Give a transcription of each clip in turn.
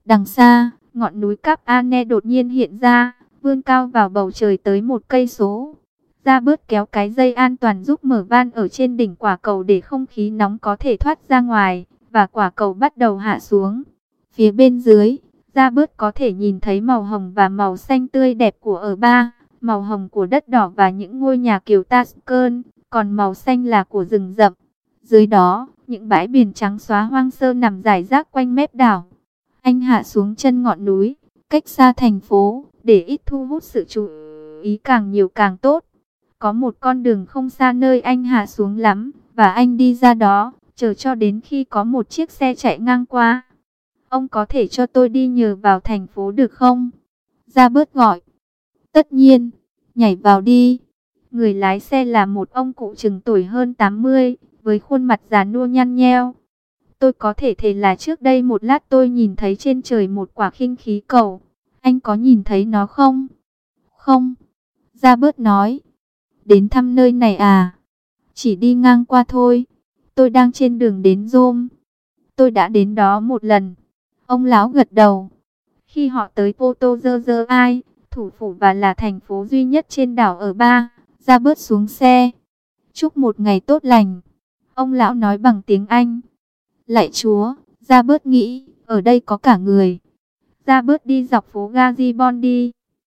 Đằng xa, ngọn núi Cap Anne đột nhiên hiện ra, vươn cao vào bầu trời tới 1 cây số. Robert kéo cái dây an toàn giúp mở van ở trên đỉnh quả cầu để không khí nóng có thể thoát ra ngoài, và quả cầu bắt đầu hạ xuống. Phía bên dưới, Robert có thể nhìn thấy màu hồng và màu xanh tươi đẹp của ở ba, màu hồng của đất đỏ và những ngôi nhà kiểu Tuscan, còn màu xanh là của rừng rậm. Dưới đó, những bãi biển trắng xóa hoang sơ nằm rải rác quanh mép đảo. Anh hạ xuống chân ngọn núi, cách xa thành phố, để ít thu hút sự chú ý càng nhiều càng tốt. Có một con đường không xa nơi anh hạ xuống lắm, và anh đi ra đó, chờ cho đến khi có một chiếc xe chạy ngang qua. Ông có thể cho tôi đi nhờ vào thành phố được không? Robert gọi. Tất nhiên, nhảy vào đi. Người lái xe là một ông cụ chừng tuổi hơn 80, với khuôn mặt già nua nhăn nheo. Tôi có thể thề là trước đây một lát tôi nhìn thấy trên trời một quả khinh khí cầu. Anh có nhìn thấy nó không? Không. Robert nói. Đến thăm nơi này à? Chỉ đi ngang qua thôi. Tôi đang trên đường đến Rome. Tôi đã đến đó một lần. Ông lão gật đầu. Khi họ tới Porto Ai, thủ phủ và là thành phố duy nhất trên đảo ở Ba, Robert xuống xe. Chúc một ngày tốt lành. Ông lão nói bằng tiếng Anh. Lạy Chúa, Robert nghĩ, ở đây có cả người. Robert đi dọc phố Garibaldi.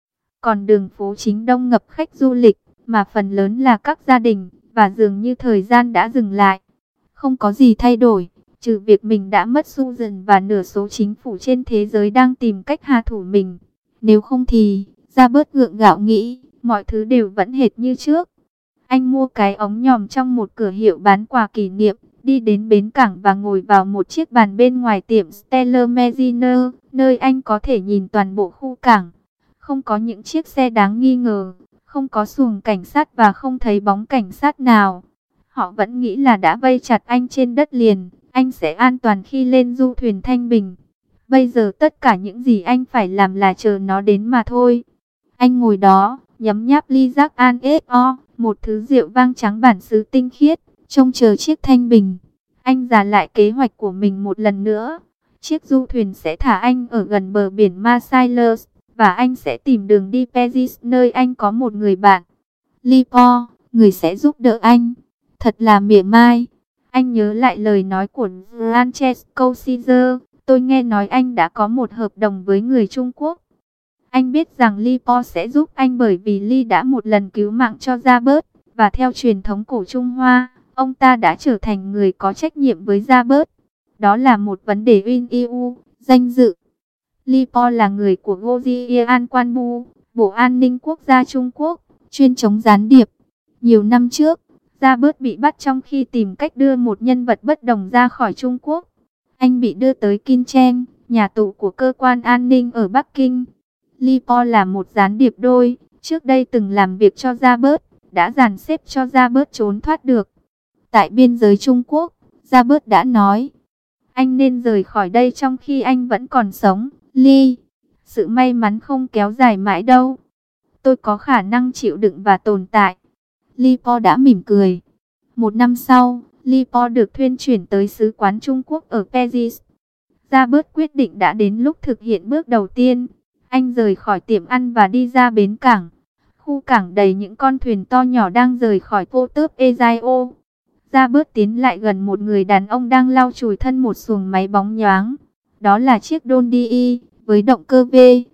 Còn đường phố chính đông ngập khách du lịch, mà phần lớn là các gia đình, và dường như thời gian đã dừng lại. Không có gì thay đổi, trừ việc mình đã mất Susan và nửa số chính phủ trên thế giới đang tìm cách hạ thủ mình. Nếu không thì, Robert gượng gạo nghĩ, mọi thứ đều vẫn hệt như trước. Anh mua cái ống nhòm trong một cửa hiệu bán quà kỷ niệm, đi đến bến cảng và ngồi vào một chiếc bàn bên ngoài tiệm Stella Mediner, nơi anh có thể nhìn toàn bộ khu cảng. Không có những chiếc xe đáng nghi ngờ, không có xuồng cảnh sát và không thấy bóng cảnh sát nào. Họ vẫn nghĩ là đã vây chặt anh trên đất liền, anh sẽ an toàn khi lên du thuyền Thanh Bình. Bây giờ tất cả những gì anh phải làm là chờ nó đến mà thôi. Anh ngồi đó, nhấm nháp ly Jack An S.O., một thứ rượu vang trắng bản xứ tinh khiết, trông chờ chiếc Thanh Bình. Anh giả lại kế hoạch của mình một lần nữa. Chiếc du thuyền sẽ thả anh ở gần bờ biển Marseilles, và anh sẽ tìm đường đi Paris nơi anh có một người bạn. Lipo, người sẽ giúp đỡ anh. Thật là mỉa mai. Anh nhớ lại lời nói của Francesco Caesar. Tôi nghe nói anh đã có một hợp đồng với người Trung Quốc. Anh biết rằng Lipo sẽ giúp anh bởi vì Ly đã một lần cứu mạng cho Robert. Và theo truyền thống cổ Trung Hoa, ông ta đã trở thành người có trách nhiệm với Robert. Đó là một vấn đề uy yêu, danh dự. Lipo là người của Gojian Kwanbu, Bộ An ninh Quốc gia Trung Quốc, chuyên chống gián điệp. Nhiều năm trước, Robert bị bắt trong khi tìm cách đưa một nhân vật bất đồng ra khỏi Trung Quốc. Anh bị đưa tới Kinh Cheng, nhà tù của cơ quan an ninh ở Bắc Kinh. Lipo là một gián điệp đôi, trước đây từng làm việc cho Robert, đã dàn xếp cho Robert trốn thoát được. Tại biên giới Trung Quốc, Robert đã nói, anh nên rời khỏi đây trong khi anh vẫn còn sống, Lee. Sự may mắn không kéo dài mãi đâu. Tôi có khả năng chịu đựng và tồn tại. Lipo đã mỉm cười. Một năm sau, Lipo được thuyên chuyển tới sứ quán Trung Quốc ở Paris. Robert quyết định đã đến lúc thực hiện bước đầu tiên. Anh rời khỏi tiệm ăn và đi ra bến cảng. Khu cảng đầy những con thuyền to nhỏ đang rời khỏi Port Ezio. Robert tiến lại gần một người đàn ông đang lau chùi thân một xuồng máy bóng nhoáng. Đó là chiếc Dundee với động cơ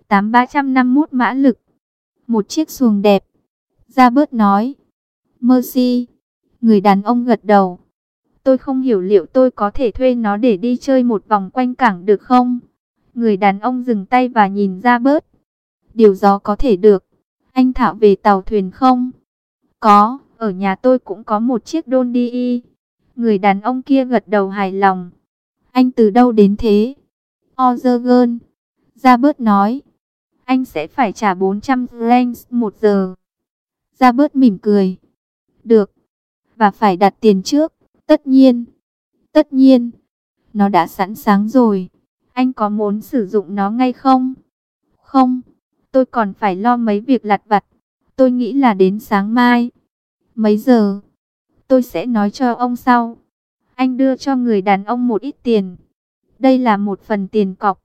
V8-351 mã lực. Một chiếc xuồng đẹp. Robert nói. Mercy. Người đàn ông gật đầu. Tôi không hiểu liệu tôi có thể thuê nó để đi chơi một vòng quanh cảng được không? Người đàn ông dừng tay và nhìn Robert. Điều đó có thể được. Anh thạo về tàu thuyền không? Có, ở nhà tôi cũng có một chiếc Dundee. Người đàn ông kia gật đầu hài lòng. Anh từ đâu đến thế? Oregon. Robert nói. Anh sẽ phải trả 400 francs một giờ. Robert mỉm cười. Được. Và phải đặt tiền trước. Tất nhiên. Tất nhiên. Nó đã sẵn sàng rồi. Anh có muốn sử dụng nó ngay không? Không. Tôi còn phải lo mấy việc lặt vặt. Tôi nghĩ là đến sáng mai. Mấy giờ? Tôi sẽ nói cho ông sau. Anh đưa cho người đàn ông một ít tiền. Đây là một phần tiền cọc.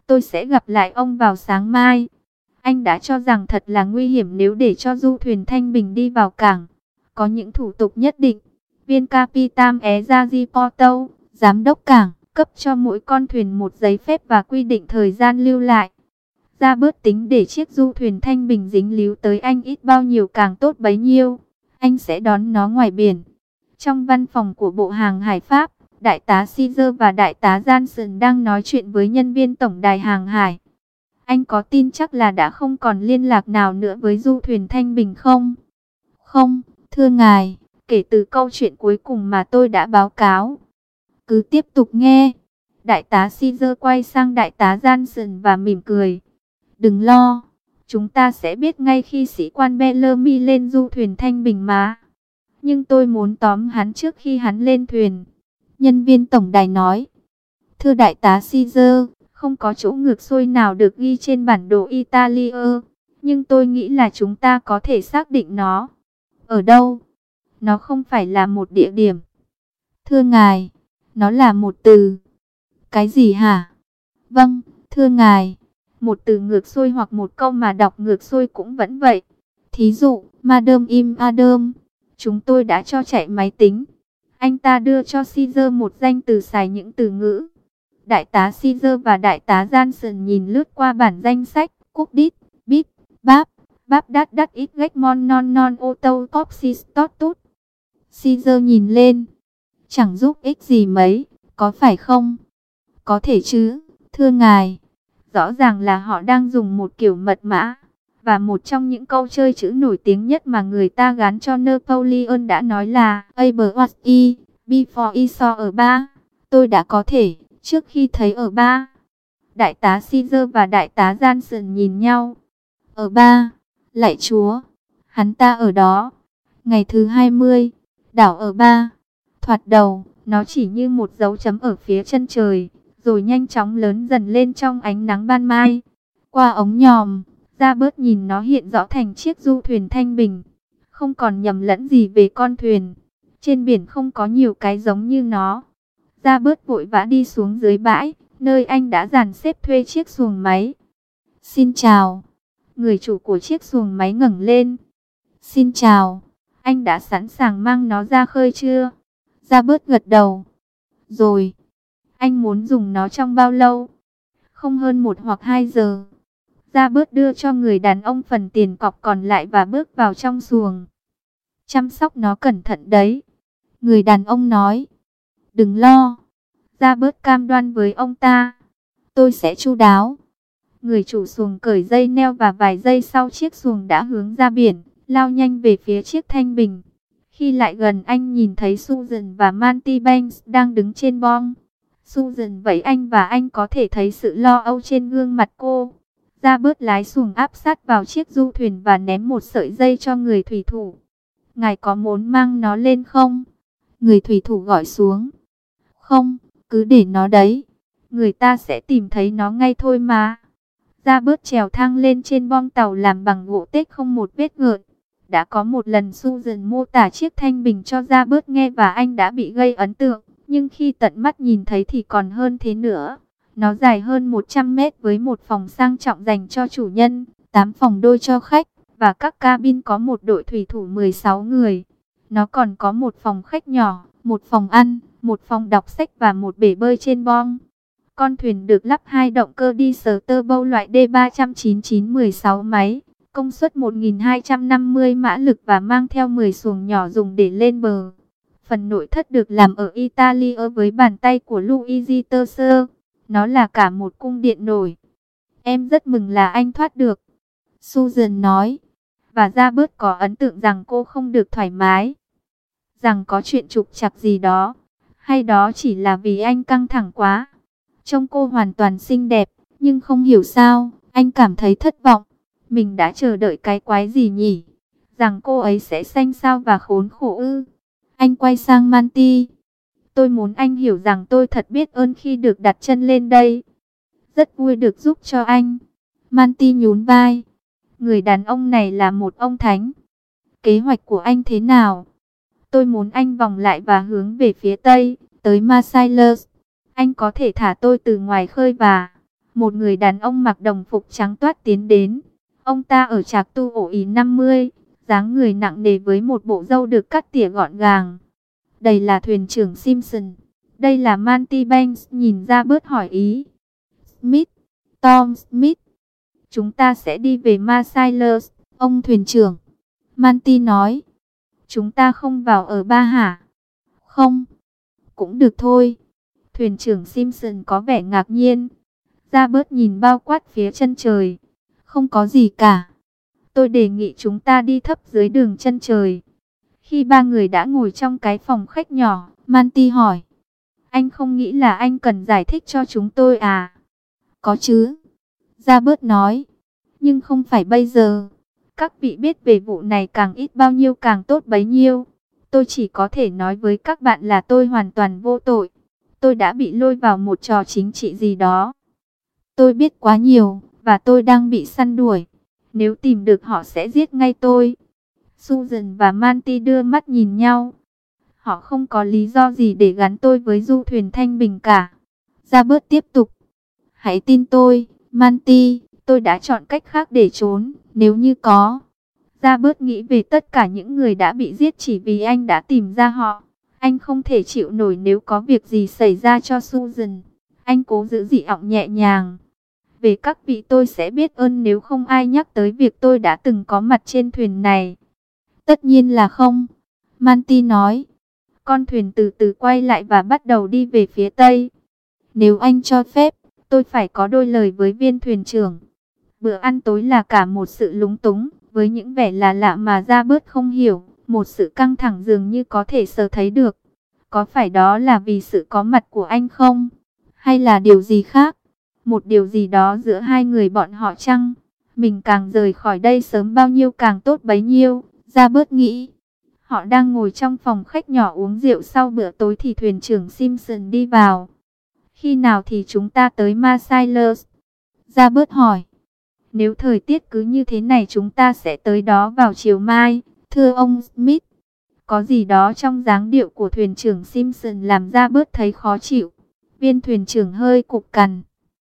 Tôi sẽ gặp lại ông vào sáng mai. Anh đã cho rằng thật là nguy hiểm nếu để cho du thuyền Thanh Bình đi vào cảng. Có những thủ tục nhất định. Viên Capitam Ezaji Porto, giám đốc cảng, cấp cho mỗi con thuyền một giấy phép và quy định thời gian lưu lại. Ra bớt tính để chiếc du thuyền Thanh Bình dính líu tới anh ít bao nhiêu càng tốt bấy nhiêu. Anh sẽ đón nó ngoài biển. Trong văn phòng của Bộ Hàng Hải Pháp, Đại tá Caesar và Đại tá Johnson đang nói chuyện với nhân viên tổng đài hàng hải. Anh có tin chắc là đã không còn liên lạc nào nữa với du thuyền Thanh Bình không? Không, thưa ngài, kể từ câu chuyện cuối cùng mà tôi đã báo cáo. Cứ tiếp tục nghe. Đại tá Caesar quay sang Đại tá Johnson và mỉm cười. Đừng lo, chúng ta sẽ biết ngay khi sĩ quan Bellamy lên du thuyền Thanh Bình mà. Nhưng tôi muốn tóm hắn trước khi hắn lên thuyền. Nhân viên tổng đài nói. Thưa Đại tá Caesar, không có chỗ ngược xuôi nào được ghi trên bản đồ Italia. Nhưng tôi nghĩ là chúng ta có thể xác định nó. Ở đâu? Nó không phải là một địa điểm. Thưa ngài, nó là một từ. Cái gì hả? Vâng, thưa ngài. Một từ ngược xuôi hoặc một câu mà đọc ngược xuôi cũng vẫn vậy. Thí dụ, Madam im Adam. Chúng tôi đã cho chạy máy tính. Anh ta đưa cho Caesar một danh từ xài những từ ngữ. Đại tá Caesar và Đại tá Johnson nhìn lướt qua bản danh sách. Cúc đít, bít, báp, báp đát đát ít gách mon non non ô tô topsis tot tút. Caesar nhìn lên. Chẳng giúp ích gì mấy, có phải không? Có thể chứ, thưa ngài. Rõ ràng là họ đang dùng một kiểu mật mã. Và một trong những câu chơi chữ nổi tiếng nhất mà người ta gán cho Napoleon đã nói là A was E, before I saw ở ba. Tôi đã có thể, trước khi thấy ở ba. Đại tá Caesar và Đại tá Johnson nhìn nhau. Ở ba, lạy chúa, hắn ta ở đó. Ngày thứ 20, đảo ở ba. Thoạt đầu, nó chỉ như một dấu chấm ở phía chân trời, rồi nhanh chóng lớn dần lên trong ánh nắng ban mai. Qua ống nhòm, Robert nhìn nó hiện rõ thành chiếc du thuyền Thanh Bình. Không còn nhầm lẫn gì về con thuyền. Trên biển không có nhiều cái giống như nó. Robert vội vã đi xuống dưới bãi, nơi anh đã dàn xếp thuê chiếc xuồng máy. Xin chào. Người chủ của chiếc xuồng máy ngẩng lên. Xin chào. Anh đã sẵn sàng mang nó ra khơi chưa? Robert gật đầu. Rồi. Anh muốn dùng nó trong bao lâu? Không hơn 1 hoặc 2 giờ. Robert đưa cho người đàn ông phần tiền cọc còn lại và bước vào trong xuồng. Chăm sóc nó cẩn thận đấy. Người đàn ông nói. Đừng lo. Robert cam đoan với ông ta. Tôi sẽ chu đáo. Người chủ xuồng cởi dây neo và vài giây sau chiếc xuồng đã hướng ra biển, lao nhanh về phía chiếc Thanh Bình. Khi lại gần anh nhìn thấy Susan và Manty Banks đang đứng trên bong. Susan vẫy anh và anh có thể thấy sự lo âu trên gương mặt cô. Robert lái xuồng áp sát vào chiếc du thuyền và ném một sợi dây cho người thủy thủ. Ngài có muốn mang nó lên không? Người thủy thủ gọi xuống. Không, cứ để nó đấy. Người ta sẽ tìm thấy nó ngay thôi mà. Robert trèo thang lên trên bong tàu làm bằng gỗ tếch không một vết gợn. Đã có một lần Susan mô tả chiếc Thanh Bình cho Robert nghe và anh đã bị gây ấn tượng. Nhưng khi tận mắt nhìn thấy thì còn hơn thế nữa. Nó dài hơn 100 mét với một phòng sang trọng dành cho chủ nhân, 8 phòng đôi cho khách, và các cabin có một đội thủy thủ 16 người. Nó còn có một phòng khách nhỏ, một phòng ăn, một phòng đọc sách và một bể bơi trên bong. Con thuyền được lắp 2 động cơ diesel turbo loại D399-16 máy, công suất 1250 mã lực và mang theo 10 xuồng nhỏ dùng để lên bờ. Phần nội thất được làm ở Italia với bàn tay của Luigi Terser. Nó là cả một cung điện nổi. Em rất mừng là anh thoát được. Susan nói. Và Robert có ấn tượng rằng cô không được thoải mái. Rằng có chuyện trục trặc gì đó. Hay đó chỉ là vì anh căng thẳng quá. Trông cô hoàn toàn xinh đẹp. Nhưng không hiểu sao, anh cảm thấy thất vọng. Mình đã chờ đợi cái quái gì nhỉ? Rằng cô ấy sẽ xanh xao và khốn khổ ư? Anh quay sang Manty. Tôi muốn anh hiểu rằng tôi thật biết ơn khi được đặt chân lên đây. Rất vui được giúp cho anh. Manty nhún vai. Người đàn ông này là một ông thánh. Kế hoạch của anh thế nào? Tôi muốn anh vòng lại và hướng về phía tây, tới Marseilles. Anh có thể thả tôi từ ngoài khơi và Một người đàn ông mặc đồng phục trắng toát tiến đến. Ông ta ở trạc tu ổ ý 50, dáng người nặng nề với một bộ râu được cắt tỉa gọn gàng. Đây là thuyền trưởng Simpson. Đây là Manty Banks, nhìn ra bớt hỏi ý. Smith, Tom Smith. Chúng ta sẽ đi về Marcellus, ông thuyền trưởng. Manty nói. Chúng ta không vào ở ba hả? Không. Cũng được thôi. Thuyền trưởng Simpson có vẻ ngạc nhiên. Ra bớt nhìn bao quát phía chân trời. Không có gì cả. Tôi đề nghị chúng ta đi thấp dưới đường chân trời. Khi ba người đã ngồi trong cái phòng khách nhỏ, Manty hỏi. Anh không nghĩ là anh cần giải thích cho chúng tôi à? Có chứ. Ra bớt nói. Nhưng không phải bây giờ. Các vị biết về vụ này càng ít bao nhiêu càng tốt bấy nhiêu. Tôi chỉ có thể nói với các bạn là tôi hoàn toàn vô tội. Tôi đã bị lôi vào một trò chính trị gì đó. Tôi biết quá nhiều, và tôi đang bị săn đuổi. Nếu tìm được họ sẽ giết ngay tôi. Susan và Manty đưa mắt nhìn nhau. Họ không có lý do gì để gắn tôi với du thuyền Thanh Bình cả. Robert tiếp tục. Hãy tin tôi, Manty, tôi đã chọn cách khác để trốn, nếu như có. Robert nghĩ về tất cả những người đã bị giết chỉ vì anh đã tìm ra họ. Anh không thể chịu nổi nếu có việc gì xảy ra cho Susan. Anh cố giữ dị giọng nhẹ nhàng. Về các vị tôi sẽ biết ơn nếu không ai nhắc tới việc tôi đã từng có mặt trên thuyền này. Tất nhiên là không. Manty nói. Con thuyền từ từ quay lại và bắt đầu đi về phía tây. Nếu anh cho phép, tôi phải có đôi lời với viên thuyền trưởng. Bữa ăn tối là cả một sự lúng túng, với những vẻ là lạ mà ra bớt không hiểu. Một sự căng thẳng dường như có thể sờ thấy được. Có phải đó là vì sự có mặt của anh không? Hay là điều gì khác? Một điều gì đó giữa hai người bọn họ chăng? Mình càng rời khỏi đây sớm bao nhiêu càng tốt bấy nhiêu. Ra bớt nghĩ. Họ đang ngồi trong phòng khách nhỏ uống rượu sau bữa tối thì thuyền trưởng Simpson đi vào. Khi nào thì chúng ta tới Marcellus? Ra bớt hỏi. Nếu thời tiết cứ như thế này chúng ta sẽ tới đó vào chiều mai, thưa ông Smith. Có gì đó trong dáng điệu của thuyền trưởng Simpson làm ra bớt thấy khó chịu. Viên thuyền trưởng hơi cục cằn.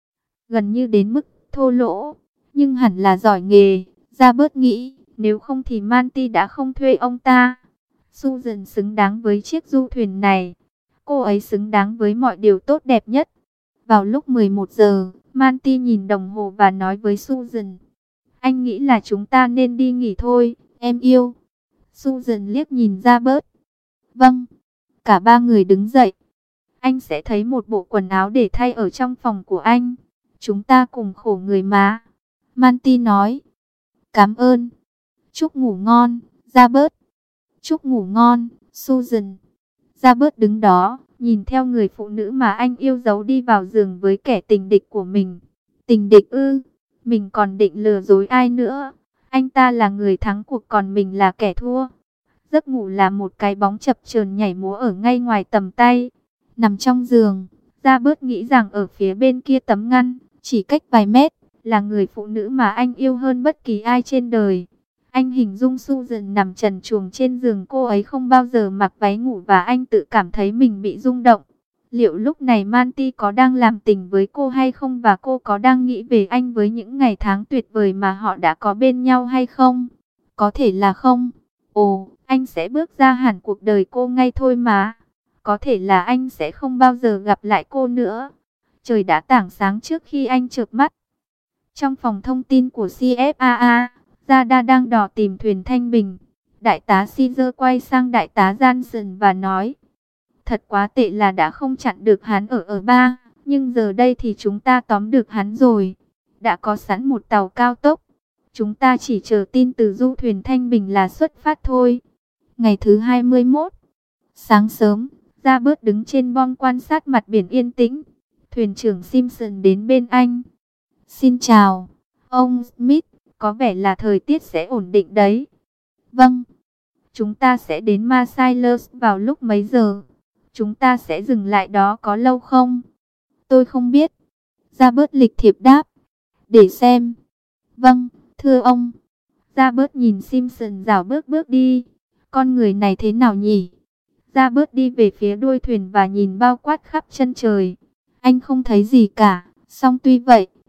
Gần như đến mức thô lỗ, nhưng hẳn là giỏi nghề. Ra bớt nghĩ, nếu không thì Manty đã không thuê ông ta. Susan xứng đáng với chiếc du thuyền này. Cô ấy xứng đáng với mọi điều tốt đẹp nhất. Vào lúc 11 giờ, Manty nhìn đồng hồ và nói với Susan. Anh nghĩ là chúng ta nên đi nghỉ thôi, em yêu. Susan liếc nhìn ra bớt. Vâng. Cả ba người đứng dậy. Anh sẽ thấy một bộ quần áo để thay ở trong phòng của anh. Chúng ta cùng khổ người mà. Manty nói. Cảm ơn. Chúc ngủ ngon, ra bớt. Chúc ngủ ngon, Susan. Ra bớt đứng đó, nhìn theo người phụ nữ mà anh yêu dấu đi vào giường với kẻ tình địch của mình. Tình địch ư? Mình còn định lừa dối ai nữa? Anh ta là người thắng cuộc còn mình là kẻ thua. Giấc ngủ là một cái bóng chập chờn nhảy múa ở ngay ngoài tầm tay. Nằm trong giường, ra bớt nghĩ rằng ở phía bên kia tấm ngăn, chỉ cách vài mét, là người phụ nữ mà anh yêu hơn bất kỳ ai trên đời. Anh hình dung Susan nằm trần truồng trên giường, cô ấy không bao giờ mặc váy ngủ và anh tự cảm thấy mình bị rung động. Liệu lúc này Manty có đang làm tình với cô hay không và cô có đang nghĩ về anh với những ngày tháng tuyệt vời mà họ đã có bên nhau hay không? Có thể là không. Ồ, anh sẽ bước ra hẳn cuộc đời cô ngay thôi mà. Có thể là anh sẽ không bao giờ gặp lại cô nữa. Trời đã tảng sáng trước khi anh chợp mắt. Trong phòng thông tin của CFAA, Zada đang dò tìm thuyền Thanh Bình. Đại tá Caesar quay sang đại tá Johnson và nói. Thật quá tệ là đã không chặn được hắn ở ba, nhưng giờ đây thì chúng ta tóm được hắn rồi. Đã có sẵn một tàu cao tốc. Chúng ta chỉ chờ tin từ du thuyền Thanh Bình là xuất phát thôi. Ngày thứ 21, sáng sớm, Robert đứng trên bong quan sát mặt biển yên tĩnh. Thuyền trưởng Simpson đến bên anh. Xin chào, ông Smith, có vẻ là thời tiết sẽ ổn định đấy. Vâng, chúng ta sẽ đến Marcellus vào lúc mấy giờ? Chúng ta sẽ dừng lại đó có lâu không? Tôi không biết. Robert lịch thiệp đáp. Để xem. Vâng, thưa ông. Robert nhìn Simpson dạo bước đi. Con người này thế nào nhỉ? Robert đi về phía đuôi thuyền và nhìn bao quát khắp chân trời. Anh không thấy gì cả. Song tuy vậy,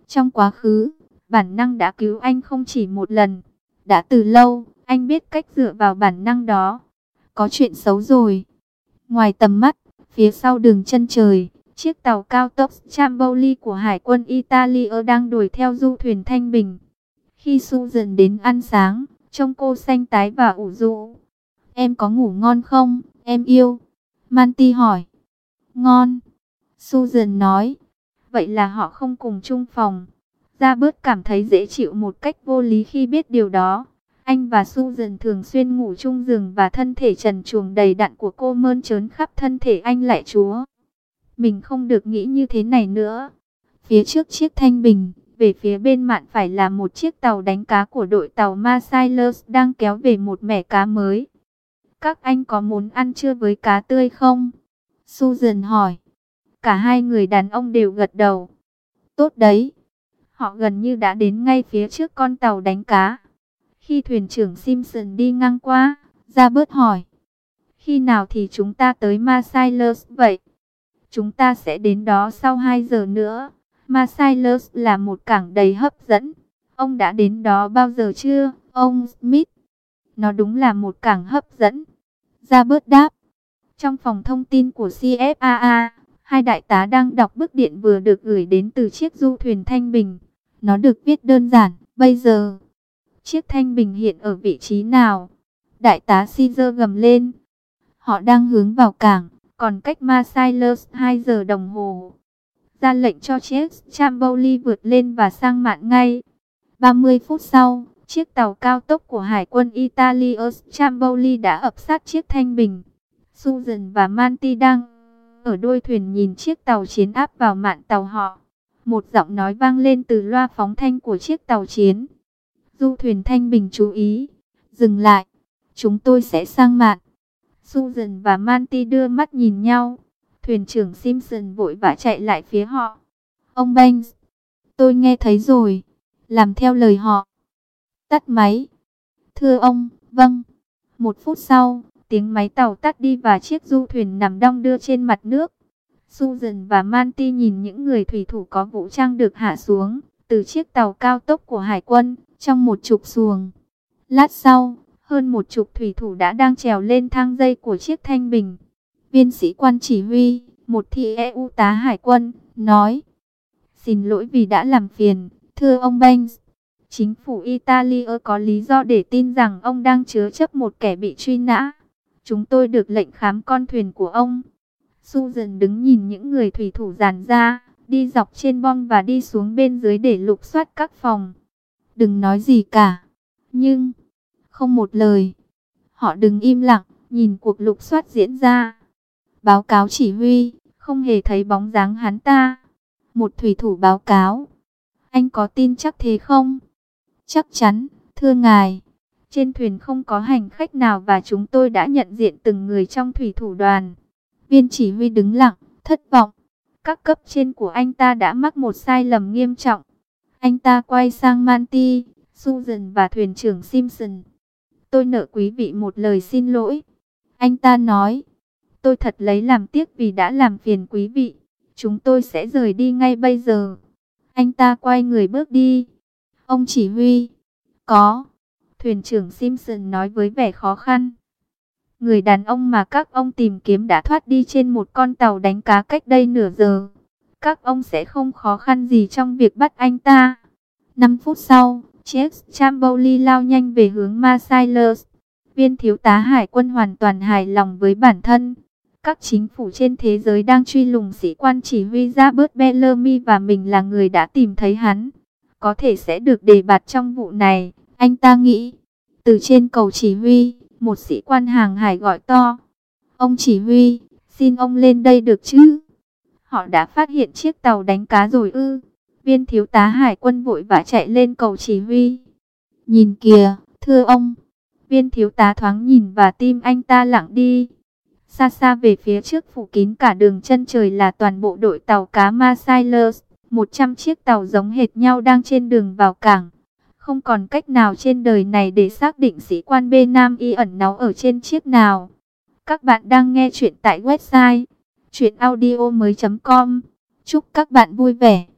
Trong quá khứ, bản năng đã cứu anh không chỉ một lần. Đã từ lâu, anh biết cách dựa vào bản năng đó. Có chuyện xấu rồi. Ngoài tầm mắt, phía sau đường chân trời, chiếc tàu cao tốc Stromboli của Hải quân Italia đang đuổi theo du thuyền Thanh Bình. Khi Susan đến ăn sáng, trông cô xanh tái và ủ rũ. Em có ngủ ngon không, em yêu? Manti hỏi. Ngon, Susan nói. Vậy là họ không cùng chung phòng. Robert cảm thấy dễ chịu một cách vô lý khi biết điều đó. Anh và Susan thường xuyên ngủ chung giường và thân thể trần truồng đầy đặn của cô mơn trớn khắp thân thể anh lạy Chúa. Mình không được nghĩ như thế này nữa. Phía trước chiếc Thanh Bình, về phía bên mạn phải là một chiếc tàu đánh cá của đội tàu Marcellus đang kéo về một mẻ cá mới. Các anh có muốn ăn trưa với cá tươi không? Susan hỏi. Cả hai người đàn ông đều gật đầu. Tốt đấy. Họ gần như đã đến ngay phía trước con tàu đánh cá. Khi thuyền trưởng Simpson đi ngang qua, Robert hỏi. Khi nào thì chúng ta tới Marcellus vậy? Chúng ta sẽ đến đó sau 2 giờ nữa. Marcellus là một cảng đầy hấp dẫn. Ông đã đến đó bao giờ chưa, ông Smith? Nó đúng là một cảng hấp dẫn. Robert đáp. Trong phòng thông tin của CFAA, hai đại tá đang đọc bức điện vừa được gửi đến từ chiếc du thuyền Thanh Bình. Nó được viết đơn giản, bây giờ. Chiếc Thanh Bình hiện ở vị trí nào? Đại tá Caesar gầm lên. Họ đang hướng vào cảng, còn cách Marcellus 2 giờ đồng hồ. Ra lệnh cho chiếc Stromboli vượt lên và sang mạn ngay. 30 phút sau, chiếc tàu cao tốc của Hải quân Italia Stromboli đã ập sát chiếc Thanh Bình. Susan và Manti đang ở đuôi thuyền nhìn chiếc tàu chiến áp vào mạn tàu họ. Một giọng nói vang lên từ loa phóng thanh của chiếc tàu chiến. Du thuyền Thanh Bình chú ý, dừng lại, chúng tôi sẽ sang mạn. Susan và Manti đưa mắt nhìn nhau. Thuyền trưởng Simpson vội vã chạy lại phía họ. Ông Banks, tôi nghe thấy rồi, làm theo lời họ. Tắt máy. Thưa ông, vâng. 1 phút sau, tiếng máy tàu tắt đi và chiếc du thuyền nằm đong đưa trên mặt nước. Susan và Manti nhìn những người thủy thủ có vũ trang được hạ xuống từ chiếc tàu cao tốc của Hải quân trong một trục xuồng. Lát sau, hơn 10 thủy thủ đã đang trèo lên thang dây của chiếc Thanh Bình. Viên sĩ quan chỉ huy, một thị EU tá Hải quân, nói. Xin lỗi vì đã làm phiền, thưa ông Banks. Chính phủ Italia có lý do để tin rằng ông đang chứa chấp một kẻ bị truy nã. Chúng tôi được lệnh khám con thuyền của ông. Susan đứng nhìn những người thủy thủ dàn ra, đi dọc trên bong và đi xuống bên dưới để lục soát các phòng. Đừng nói gì cả. Nhưng, không một lời. Họ đứng im lặng, nhìn cuộc lục soát diễn ra. Báo cáo chỉ huy, không hề thấy bóng dáng hắn ta. Một thủy thủ báo cáo. Anh có tin chắc thế không? Chắc chắn, thưa ngài. Trên thuyền không có hành khách nào và chúng tôi đã nhận diện từng người trong thủy thủ đoàn. Viên chỉ huy đứng lặng, thất vọng. Các cấp trên của anh ta đã mắc một sai lầm nghiêm trọng. Anh ta quay sang Manti, Susan và thuyền trưởng Simpson. Tôi nợ quý vị một lời xin lỗi. Anh ta nói. Tôi thật lấy làm tiếc vì đã làm phiền quý vị. Chúng tôi sẽ rời đi ngay bây giờ. Anh ta quay người bước đi. Ông chỉ huy. Có. Thuyền trưởng Simpson nói với vẻ khó khăn. Người đàn ông mà các ông tìm kiếm đã thoát đi trên một con tàu đánh cá cách đây nửa giờ. Các ông sẽ không khó khăn gì trong việc bắt anh ta. 5 phút sau, chiếc Stromboli lao nhanh về hướng Marcellus. Viên thiếu tá Hải quân hoàn toàn hài lòng với bản thân. Các chính phủ trên thế giới đang truy lùng sĩ quan chỉ huy Robert Bellamy và mình là người đã tìm thấy hắn. Có thể sẽ được đề bạt trong vụ này, anh ta nghĩ. Từ trên cầu chỉ huy, một sĩ quan hàng hải gọi to. Ông chỉ huy, xin ông lên đây được chứ? Họ đã phát hiện chiếc tàu đánh cá rồi ư? Viên thiếu tá Hải quân vội vã chạy lên cầu chỉ huy. Nhìn kìa, thưa ông. Viên thiếu tá thoáng nhìn và tim anh ta lặng đi. Xa xa về phía trước phủ kín cả đường chân trời là toàn bộ đội tàu cá Marcellus. 100 chiếc tàu giống hệt nhau đang trên đường vào cảng. Không còn cách nào trên đời này để xác định sĩ quan B Nam Y ẩn náu ở trên chiếc nào. Các bạn đang nghe chuyện tại website chuyenaudio.com. Chúc các bạn vui vẻ.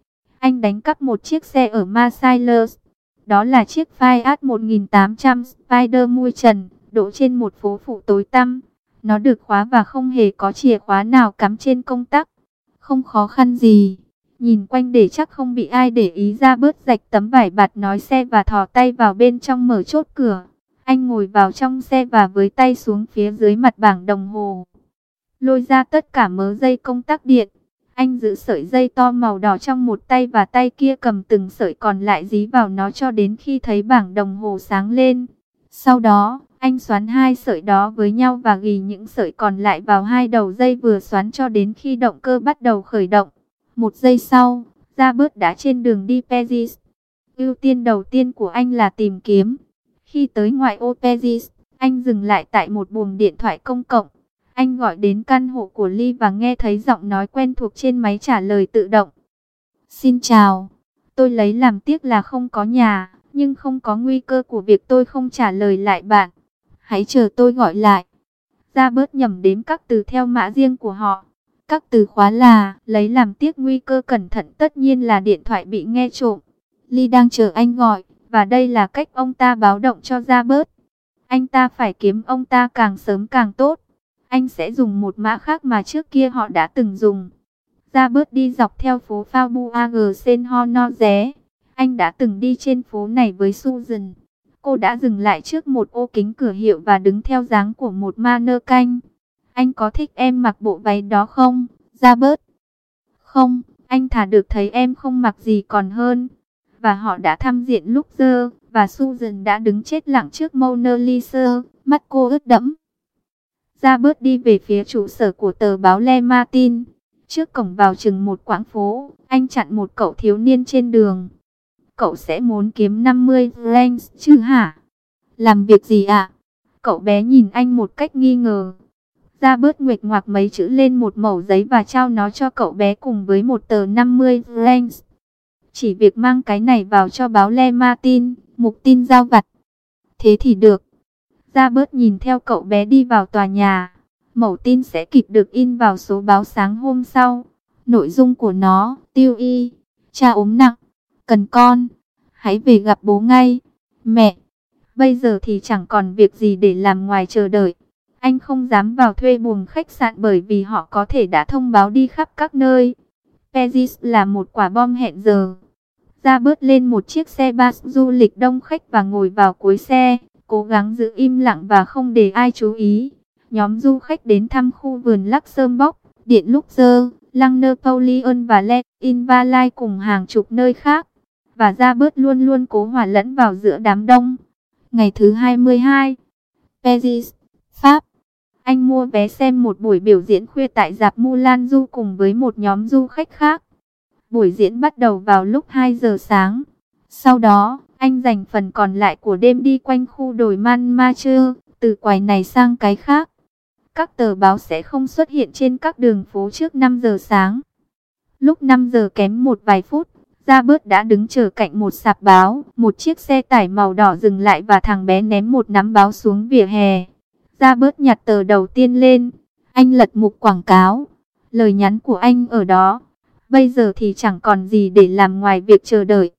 Anh đánh cắp một chiếc xe ở Marseilles. Đó là chiếc Fiat 1800 Spider mui trần, đỗ trên một phố phụ tối tăm. Nó được khóa và không hề có chìa khóa nào cắm trên công tắc. Không khó khăn gì. Nhìn quanh để chắc không bị ai để ý, ra bớt rạch tấm vải bạt nói xe và thò tay vào bên trong mở chốt cửa. Anh ngồi vào trong xe và với tay xuống phía dưới mặt bảng đồng hồ, lôi ra tất cả mớ dây công tắc điện. Anh giữ sợi dây to màu đỏ trong một tay và tay kia cầm từng sợi còn lại dí vào nó cho đến khi thấy bảng đồng hồ sáng lên. Sau đó, anh xoắn hai sợi đó với nhau và gỉ những sợi còn lại vào hai đầu dây vừa xoắn cho đến khi động cơ bắt đầu khởi động. Một giây sau, Robert đã trên đường đi Paris. Ưu tiên đầu tiên của anh là tìm kiếm. Khi tới ngoại ô Paris, anh dừng lại tại một buồng điện thoại công cộng. Anh gọi đến căn hộ của Ly và nghe thấy giọng nói quen thuộc trên máy trả lời tự động. Xin chào, tôi lấy làm tiếc là không có nhà, nhưng không có nguy cơ của việc tôi không trả lời lại bạn. Hãy chờ tôi gọi lại. Robert nhẩm đếm các từ theo mã riêng của họ. Các từ khóa là lấy làm tiếc, nguy cơ, cẩn thận, tất nhiên là điện thoại bị nghe trộm. Ly đang chờ anh gọi, và đây là cách ông ta báo động cho Robert. Anh ta phải kiếm ông ta càng sớm càng tốt. Anh sẽ dùng một mã khác mà trước kia họ đã từng dùng. Robert đi dọc theo phố Faubourg Saint-Honoré. Anh đã từng đi trên phố này với Susan. Cô đã dừng lại trước một ô kính cửa hiệu và đứng theo dáng của một mannequin. Anh có thích em mặc bộ váy đó không, Robert? Không, anh thà được thấy em không mặc gì còn hơn. Và họ đã thăm diện lúc giờ, và Susan đã đứng chết lặng trước Mona Lisa, mắt cô ướt đẫm. Robert đi về phía trụ sở của tờ báo Le Matin. Trước cổng vào chừng một quãng phố, anh chặn một cậu thiếu niên trên đường. Cậu sẽ muốn kiếm 50 francs chứ hả? Làm việc gì ạ? Cậu bé nhìn anh một cách nghi ngờ. Robert nguệch ngoạc mấy chữ lên một mẩu giấy và trao nó cho cậu bé cùng với một tờ 50 francs. Chỉ việc mang cái này vào cho báo Le Matin, mục tin giao vặt. Thế thì được. Robert nhìn theo cậu bé đi vào tòa nhà. Mẩu tin sẽ kịp được in vào số báo sáng hôm sau. Nội dung của nó: Tiêu Y, cha ốm nặng, cần con, hãy về gặp bố ngay. Mẹ, bây giờ thì chẳng còn việc gì để làm ngoài chờ đợi. Anh không dám vào thuê buồng khách sạn bởi vì họ có thể đã thông báo đi khắp các nơi. Paris là một quả bom hẹn giờ. Robert lên một chiếc xe bus du lịch đông khách và ngồi vào cuối xe, cố gắng giữ im lặng và không để ai chú ý. Nhóm du khách đến thăm khu vườn Luxembourg, Điện Luxor, Lăng Napoleon và Les Invalides cùng hàng chục nơi khác. Và Robert luôn luôn cố hòa lẫn vào giữa đám đông. Ngày thứ 22, Paris, Pháp. Anh mua vé xem một buổi biểu diễn khuya tại rạp Moulin Rouge cùng với một nhóm du khách khác. Buổi diễn bắt đầu vào lúc 2 giờ sáng. Sau đó, anh dành phần còn lại của đêm đi quanh khu đồi Montmartre, từ quầy này sang cái khác. Các tờ báo sẽ không xuất hiện trên các đường phố trước 5 giờ sáng. Lúc 5 giờ kém một vài phút, Robert đã đứng chờ cạnh một sạp báo. Một chiếc xe tải màu đỏ dừng lại và thằng bé ném một nắm báo xuống vỉa hè. Robert nhặt tờ đầu tiên lên. Anh lật mục quảng cáo. Lời nhắn của anh ở đó. Bây giờ thì chẳng còn gì để làm ngoài việc chờ đợi.